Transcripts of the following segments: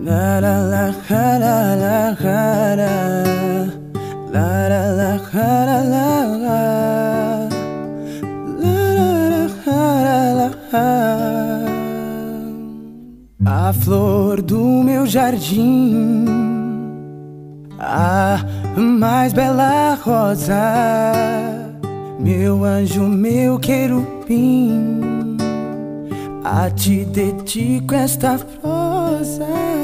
La la la la la la la la la la la la. A flor do meu jardim, a mais bela rosa, meu anjo, meu querubim, a ti dedico esta prosa,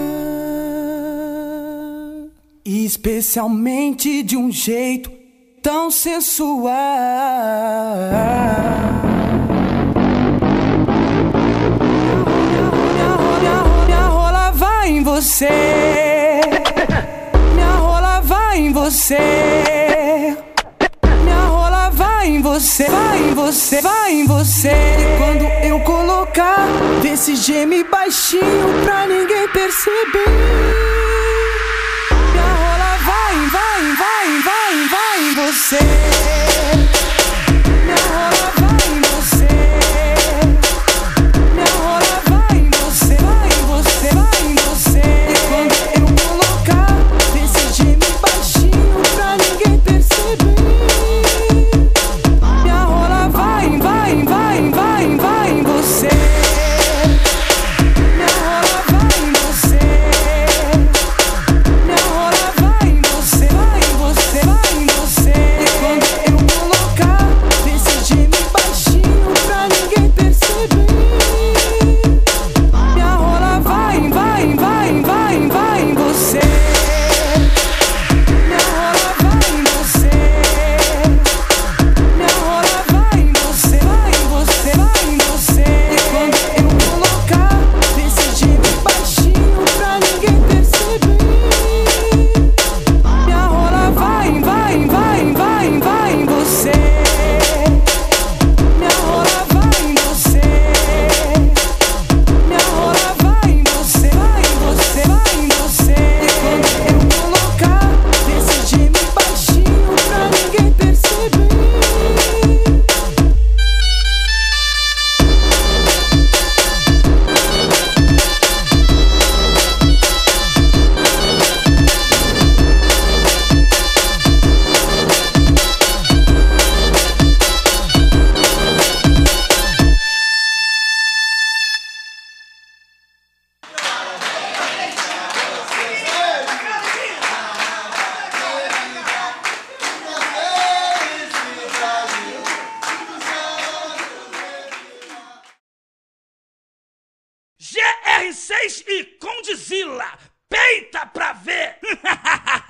especialmente de um jeito tão sensual. Minha rola vai em você, minha rola vai em você, minha rola vai em você, vai em você, vai em você. Quando eu colocar, vê se geme baixinho pra ninguém perceber. Minha rola vai, vai, vai, vai, vai em você. Minha rola vai em você. Minha rola vai em você, vai em você, vai em você. Quando eu colocar, vê se geme baixinho pra ninguém perceber. Minha rola vai, vai, vai, vai, vai em você. Minha rola vai em você. Minha rola vai em você, vai em você, vai em você. Quando eu colocar, vê se geme baixinho pra ninguém perceber. Minha rola vai, vai, vai, vai, vai em você. Minha rola vai em você. Minha rola vai em você, vai em você, vai em você. Quando eu colocar, vê se geme baixinho pra ninguém perceber. Minha rola vai, vai, vai, vai, vai em você. Minha rola vai em você. Minha rola vai em você, vai em você, vai em você. Quando eu colocar, vê se geme baixinho pra ninguém perceber. GR6 e Condzilla, peita pra ver!